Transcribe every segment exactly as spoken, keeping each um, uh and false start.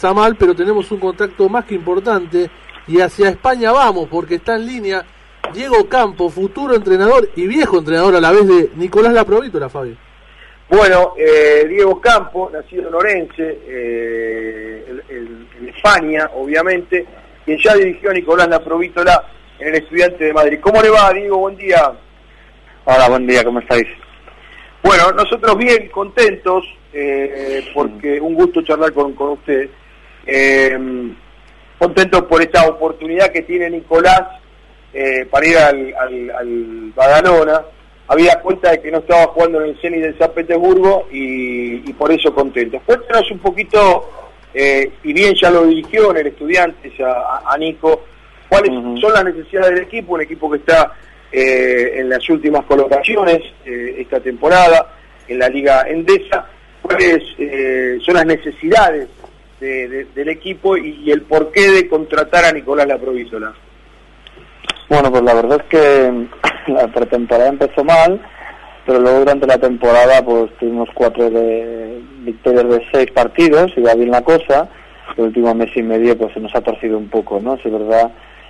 pasa mal, pero tenemos un contacto más que importante y hacia España vamos, porque está en línea Diego Campo, futuro entrenador y viejo entrenador a la vez de Nicolás Laprovítola, Fabio. Bueno, eh, Diego Campo, nacido en Orense, eh, el, el, en España, obviamente, quien ya dirigió a Nicolás Laprovítola en el Estudiante de Madrid. ¿Cómo le va, Diego? Buen día. Hola, buen día, ¿cómo estáis? Bueno, nosotros bien contentos, eh, porque un gusto charlar con, con usted. Eh, contentos por esta oportunidad que tiene Nicolás eh, para ir al, al, al Badalona. Había cuenta de que no estaba jugando en el Zenit de San Petersburgo y, y por eso contentos. Cuéntanos un poquito, eh, y bien ya lo dirigió en el Estudiantes a, a Nico, cuáles uh-huh. son las necesidades del equipo, un equipo que está eh, en las últimas colocaciones eh, esta temporada en la Liga Endesa, cuáles eh, son las necesidades de, de, del equipo y, y el porqué de contratar a Nicolás Laprovítola. Bueno, pues la verdad es que la pretemporada empezó mal, pero luego durante la temporada pues tuvimos cuatro de victorias de seis partidos, iba bien la cosa. El último mes y medio pues se nos ha torcido un poco, ¿no? Sí, es verdad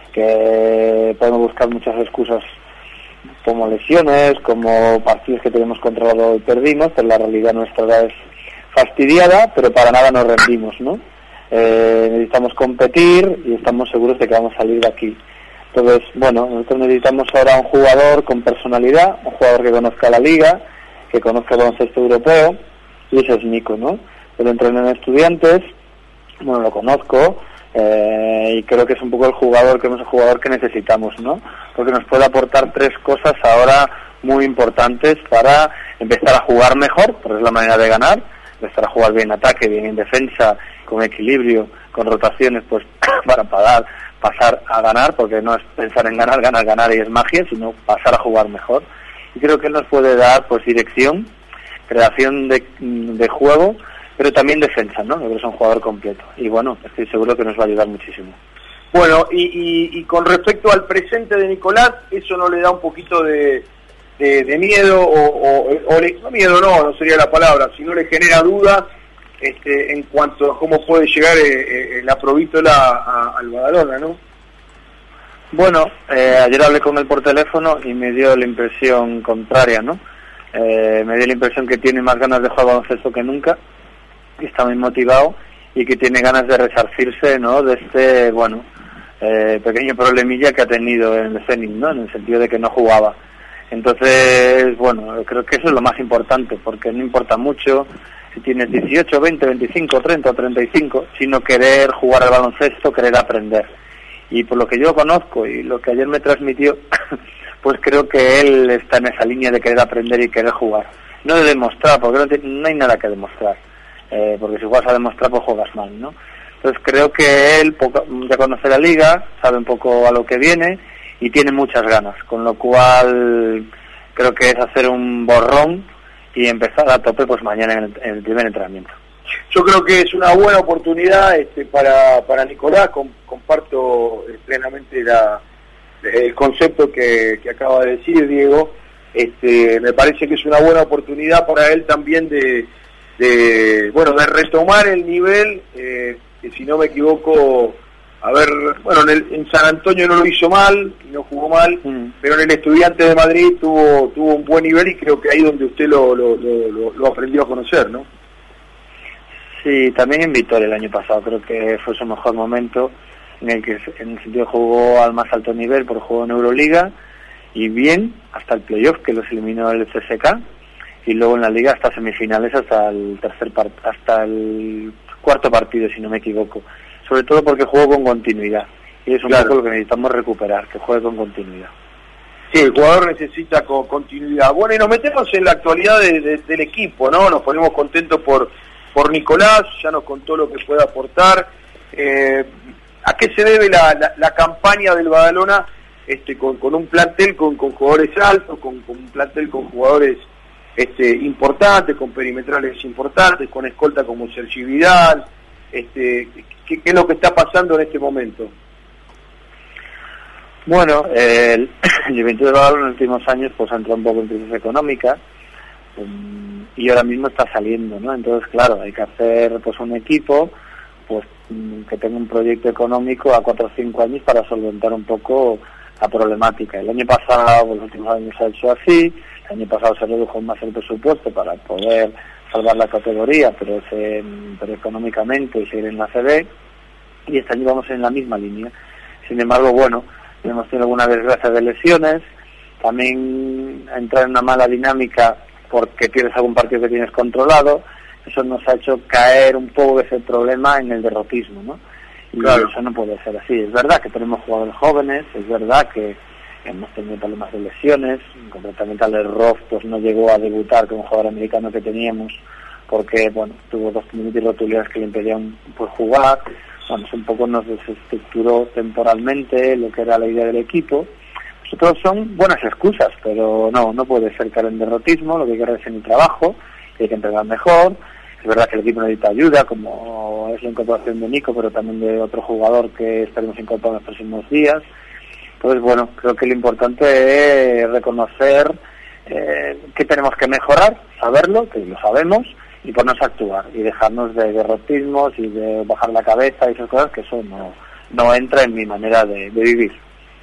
que podemos buscar muchas excusas como lesiones, como partidos que tenemos controlado y perdimos, pero la realidad nuestra es fastidiada, pero para nada nos rendimos, ¿no? Eh, necesitamos competir y estamos seguros de que vamos a salir de aquí. Entonces, bueno, nosotros necesitamos ahora un jugador con personalidad, un jugador que conozca la liga, que conozca el baloncesto europeo, y ese es Nico, ¿no? Él entrena en Estudiantes, bueno, lo conozco, eh, y creo que es un poco el jugador, que es el jugador que necesitamos, ¿no? Porque nos puede aportar tres cosas ahora muy importantes para empezar a jugar mejor, porque es la manera de ganar, empezar a jugar bien en ataque, bien en defensa, con equilibrio, con rotaciones, pues para pagar, pasar a ganar, porque no es pensar en ganar, ganar, ganar y es magia, sino pasar a jugar mejor. Y creo que él nos puede dar pues dirección, creación de, de juego, pero también defensa, ¿no? Creo que es un jugador completo. Y bueno, estoy seguro que nos va a ayudar muchísimo. Bueno, y, y, y con respecto al presente de Nicolás, ¿eso no le da un poquito de, de, de miedo? O, o, o le, no miedo, no, no sería la palabra, sino le genera dudas este, en cuanto a cómo puede llegar eh, eh, Laprovítola a, al Badalona, ¿no? Bueno, eh, ayer hablé con él por teléfono y me dio la impresión contraria, ¿no? Eh, me dio la impresión que tiene más ganas de jugar baloncesto que nunca, que está muy motivado y que tiene ganas de resarcirse, ¿no? De este, bueno, eh, pequeño problemilla que ha tenido en el Zenit, ¿no? En el sentido de que no jugaba. Entonces, bueno, creo que eso es lo más importante, porque no importa mucho si tienes dieciocho, veinte, veinticinco, treinta o treinta y cinco, sino querer jugar al baloncesto, querer aprender. Y por lo que yo conozco y lo que ayer me transmitió, pues creo que él está en esa línea de querer aprender y querer jugar. No de demostrar, porque no, te, no hay nada que demostrar, eh, porque si juegas a demostrar, pues juegas mal, ¿no? Entonces creo que él poco, ya conoce la liga, sabe un poco a lo que viene y tiene muchas ganas, con lo cual creo que es hacer un borrón y empezar a tope pues mañana en el, en el primer entrenamiento. Yo creo que es una buena oportunidad este, para, para Nicolás, com, comparto plenamente la, el concepto que, que acaba de decir Diego. Este, me parece que es una buena oportunidad para él también de, de bueno, de retomar el nivel, eh, que si no me equivoco, a ver, bueno, en, el, en San Antonio no lo hizo mal, y no jugó mal, mm. pero en el Estudiante de Madrid tuvo tuvo un buen nivel y creo que ahí donde usted lo, lo, lo, lo aprendió a conocer, ¿no? Sí, también en Vitoria el año pasado, creo que fue su mejor momento, en el que en el sentido jugó al más alto nivel, porque jugó en Euroliga, y bien, hasta el playoff, que los eliminó el C S K, y luego en la Liga hasta semifinales, hasta el tercer part hasta el cuarto partido, si no me equivoco. Sobre todo porque jugó con continuidad, y es un claro. poco lo que necesitamos recuperar, que juegue con continuidad. Sí, el jugador necesita con continuidad. Bueno, y nos metemos en la actualidad de, de, del equipo, ¿no? Nos ponemos contentos por, por Nicolás, ya nos contó lo que puede aportar. Eh, ¿A qué se debe la, la, la campaña del Badalona este, con, con un plantel con, con jugadores altos, con, con un plantel con jugadores este, importantes, con perimetrales importantes, con escolta como Sergi Vidal? Este, ¿qué, ¿Qué es lo que está pasando en este momento? Bueno, eh, el, el Juventud de Badalona en los últimos años pues ha entrado un poco en crisis económica, um, y ahora mismo está saliendo, ¿no? Entonces, claro, hay que hacer pues un equipo pues que tenga un proyecto económico a cuatro o cinco años para solventar un poco la problemática. El año pasado, pues, los últimos años se ha hecho así, el año pasado se redujo más el presupuesto para poder salvar la categoría, pero, se, pero económicamente y seguir en la C B, y este año vamos en la misma línea. Sin embargo, bueno, hemos tenido alguna desgracia de lesiones, también entrar en una mala dinámica porque pierdes algún partido que tienes controlado. Eso nos ha hecho caer un poco ese problema en el derrotismo, ¿no? Y claro, eso no puede ser así. Es verdad que tenemos jugadores jóvenes, es verdad que hemos tenido problemas de lesiones, concretamente Alex Roth pues no llegó a debutar con un jugador americano que teníamos porque, bueno, tuvo dos tendinitis rotulares que le impedían pues jugar. Bueno, eso un poco nos desestructuró temporalmente lo que era la idea del equipo. Nosotros son buenas excusas, pero no, no puede ser caer en derrotismo, lo que hay que hacer es en el trabajo, hay que entrenar mejor. Es verdad que el equipo necesita ayuda, como es la incorporación de Nico, pero también de otro jugador que estaremos incorporando en los próximos días. Entonces, bueno, creo que lo importante es reconocer eh, que tenemos que mejorar, saberlo, que lo sabemos, y ponernos a actuar, y dejarnos de derrotismos y de bajar la cabeza y esas cosas, que eso no, no entra en mi manera de, de vivir.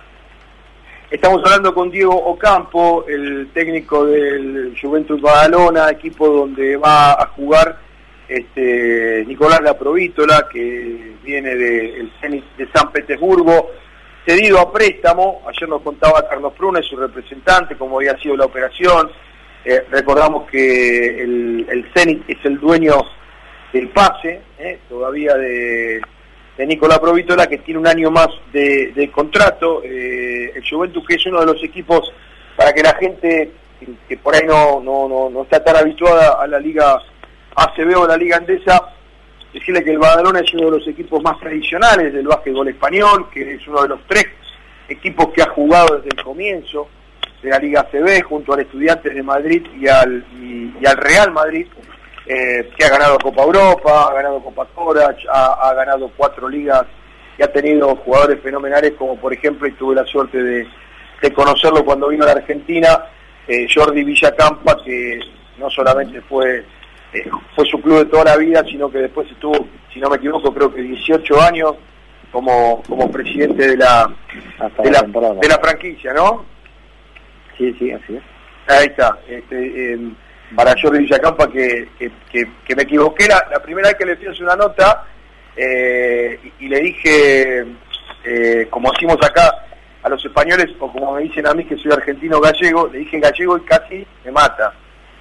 Estamos hablando con Diego Ocampo, el técnico del Juventud Badalona, equipo donde va a jugar este Nicolás Laprovítola, que viene del Zenit de San Petersburgo, cedido a préstamo. Ayer nos contaba Carlos Pruna, su representante, cómo había sido la operación. Eh, recordamos que el, el Zenit es el dueño del pase, eh, todavía de... de Nicolás Provítola, que tiene un año más de, de contrato. Eh, el Juventus, que es uno de los equipos, para que la gente que, que por ahí no, no, no, no está tan habituada a la Liga A C B o a la Liga Andesa, decirle que el Badalona es uno de los equipos más tradicionales del básquetbol español, que es uno de los tres equipos que ha jugado desde el comienzo de la Liga A C B, junto al Estudiantes de Madrid y al, y, y al Real Madrid. Eh, que ha ganado Copa Europa, ha ganado Copa Corach, ha, ha ganado cuatro ligas y ha tenido jugadores fenomenales, como por ejemplo, y tuve la suerte de, de conocerlo cuando vino a la Argentina, eh, Jordi Villacampa, que no solamente fue eh, fue su club de toda la vida, sino que después estuvo, si no me equivoco, creo que dieciocho años como como presidente de la de la, de la franquicia, ¿no? Sí, sí, así es. Ahí está. Este, eh, para Jordi Villacampa, que, que, que, que me equivoqué la, la primera vez que le hice una nota, eh, y, y le dije, eh, como decimos acá a los españoles, o como me dicen a mí que soy argentino gallego, le dije gallego y casi me mata,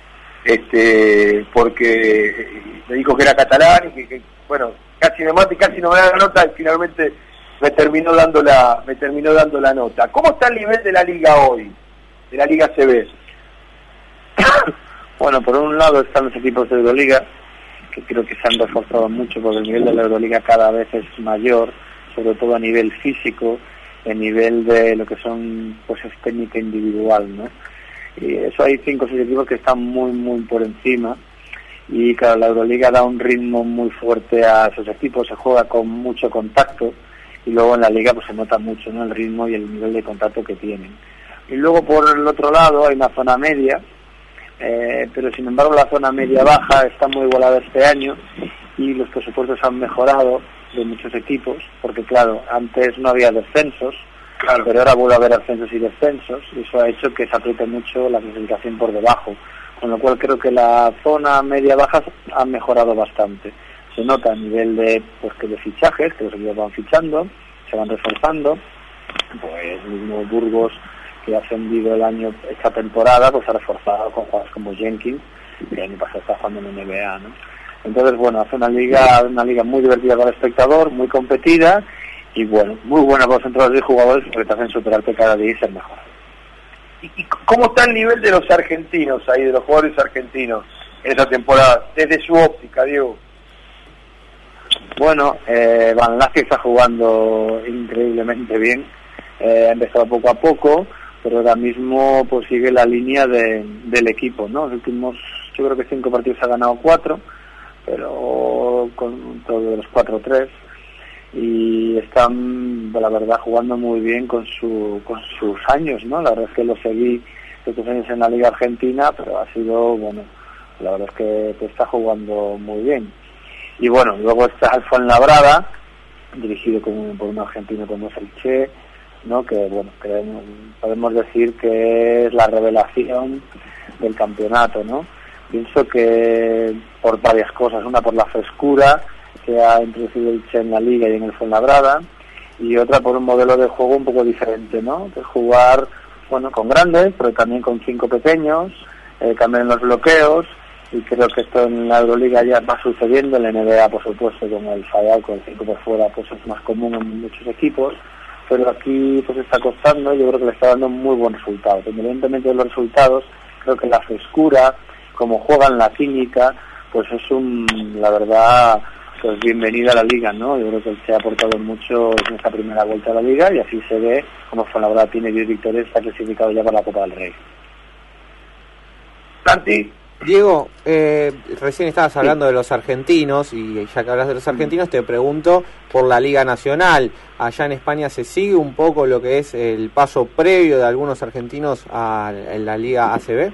este porque me dijo que era catalán y que, que bueno, casi me mata y casi no me da la nota, y finalmente me terminó dando la me terminó dando la nota. ¿Cómo está el nivel de la liga hoy, de la Liga C B? Bueno, por un lado están los equipos de Euroliga, que creo que se han reforzado mucho porque el nivel de la Euroliga cada vez es mayor, sobre todo a nivel físico, a nivel de lo que son pues es técnica individual, ¿no? Y eso hay cinco o seis equipos que están muy, muy por encima, y claro, la Euroliga da un ritmo muy fuerte a esos equipos, se juega con mucho contacto, y luego en la Liga pues se nota mucho, ¿no?, el ritmo y el nivel de contacto que tienen. Y luego por el otro lado hay una zona media, Eh, pero sin embargo la zona media-baja está muy igualada este año, y los presupuestos han mejorado de muchos equipos, porque claro, antes no había descensos, claro, pero ahora vuelve a haber ascensos y descensos, y eso ha hecho que se apriete mucho la clasificación por debajo, con lo cual creo que la zona media-baja ha mejorado bastante. Se nota a nivel de, pues, que de fichajes, que los equipos van fichando, se van reforzando, pues mismo Burgos, que ha ascendido el año, esta temporada, pues ha reforzado con jugadores como Jenkins, que el año pasado está jugando en N B A, ¿no? Entonces, bueno, hace una liga una liga muy divertida para el espectador, muy competida, y bueno, muy buena para los entrenadores y jugadores, porque te hacen superarte cada día y ser mejor. ¿Y, y cómo está el nivel de los argentinos ahí, de los jugadores argentinos en esta temporada, desde su óptica, Diego? Bueno, eh, Van Lacie está jugando increíblemente bien, eh, ha empezado poco a poco, pero ahora mismo pues sigue la línea de, del equipo, ¿no? Los últimos, yo creo que cinco partidos ha ganado cuatro, pero con todos los cuatro tres, y están, la verdad, jugando muy bien con su con sus años, ¿no? La verdad es que lo seguí estos años en la Liga Argentina, pero ha sido, bueno, la verdad es que, que está jugando muy bien. Y bueno, luego está el Fuenlabrada, dirigido con, por un argentino como es el Che, ¿no? Que bueno, que podemos decir que es la revelación del campeonato, ¿no? Pienso que por varias cosas, una por la frescura que ha introducido el Che en la liga y en el Fuenlabrada, y otra por un modelo de juego un poco diferente, ¿no? Que es jugar, bueno, con grandes, pero también con cinco pequeños, eh, cambiar los bloqueos, y creo que esto en la Euroliga ya va sucediendo, en la N B A por supuesto con el fallout, con el cinco por fuera, pues es más común en muchos equipos, pero aquí pues está costando, yo creo que le está dando muy buen resultado. Independientemente de los resultados, creo que la frescura, como juegan la química, pues es un, la verdad, pues bienvenida a la liga, ¿no? Yo creo que se ha aportado mucho en esta primera vuelta a la liga y así se ve como Fuenlabrada tiene diez victorias, está clasificado ya para la Copa del Rey. Santi. Diego, eh, recién estabas hablando de los argentinos y ya que hablas de los argentinos te pregunto por la Liga Nacional. Allá en España se sigue un poco lo que es el paso previo de algunos argentinos a la Liga A C B.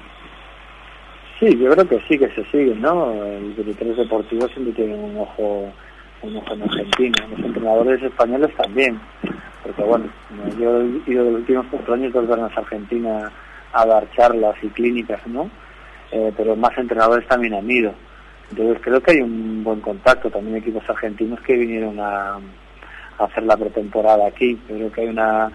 Sí, yo creo que sí que se sigue, ¿no? Los directores deportivos siempre tienen un ojo, un ojo en Argentina, los entrenadores españoles también, porque bueno, yo he ido de los últimos cuatro años dos veces a Argentina a dar charlas y clínicas, ¿no? Eh, pero más entrenadores también han ido. Entonces creo que hay un buen contacto, también equipos argentinos que vinieron a, a hacer la pretemporada aquí. Yo creo que hay una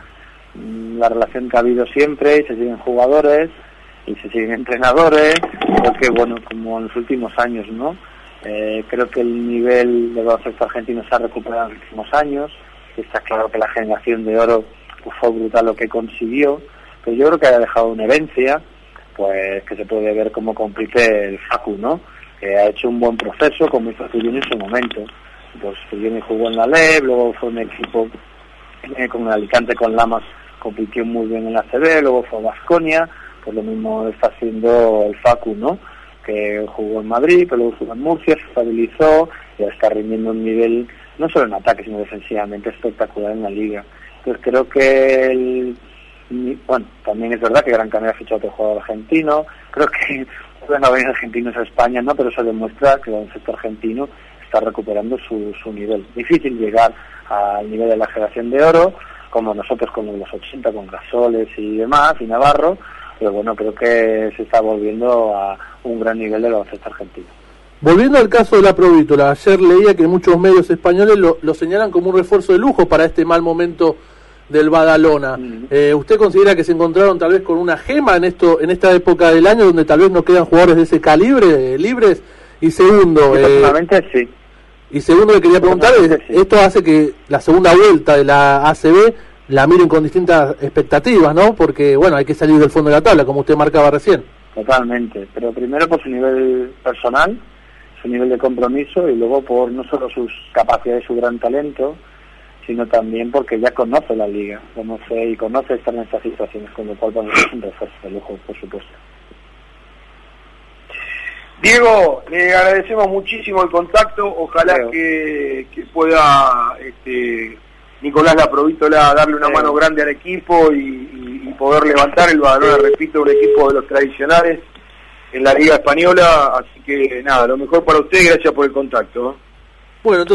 la relación que ha habido siempre, y se siguen jugadores y se siguen entrenadores, porque bueno, como en los últimos años, ¿no? Eh, creo que el nivel de baloncesto argentino se ha recuperado en los últimos años, está claro que la generación de oro pues, fue brutal lo que consiguió, pero yo creo que ha dejado una herencia, pues que se puede ver como cómplice el Facu, ¿no? Que ha hecho un buen proceso, como hizo Zuyuni en su momento. Pues Zuyuni jugó en la L E B, luego fue un equipo eh, con el Alicante, con Lamas, compitió muy bien en la A C B, luego fue a Baskonia, pues lo mismo está haciendo el Facu, ¿no? Que jugó en Madrid, pero luego jugó en Murcia, se estabilizó y está rindiendo un nivel, no solo en ataque, sino defensivamente espectacular en la liga. Entonces creo que el... Bueno, también es verdad que Gran Canaria ha fichado a otro jugador argentino. Creo que pueden haber argentinos a España, ¿no? Pero eso demuestra que el baloncesto argentino está recuperando su, su nivel. Difícil llegar al nivel de la generación de oro, como nosotros con los ochenta, con Gasoles y demás, y Navarro, pero bueno, creo que se está volviendo a un gran nivel del baloncesto argentino. Volviendo al caso de la Provítola, ayer leía que muchos medios españoles lo, lo señalan como un refuerzo de lujo para este mal momento del Badalona. Mm. Eh, ¿Usted considera que se encontraron tal vez con una gema en esto, en esta época del año donde tal vez no quedan jugadores de ese calibre eh, libres? Y segundo, personalmente eh, sí. Y segundo le quería preguntar, es, sí. esto hace que la segunda vuelta de la A C B la miren con distintas expectativas, ¿no? Porque bueno, hay que salir del fondo de la tabla, como usted marcaba recién. Totalmente, pero primero por su nivel personal, su nivel de compromiso, y luego por no solo sus capacidades, su gran talento, sino también porque ya conoce la liga, conoce y conoce estar en estas situaciones, con lo cual vamos a hacer un refuerzo de lujo, por supuesto. Diego, le agradecemos muchísimo el contacto, ojalá que, que pueda este, Nicolás La Provítola darle una Creo. mano grande al equipo y, y, y poder levantar el Badalona, repito, un equipo de los tradicionales en la Liga Española, así que nada, lo mejor para usted, gracias por el contacto. Bueno, entonces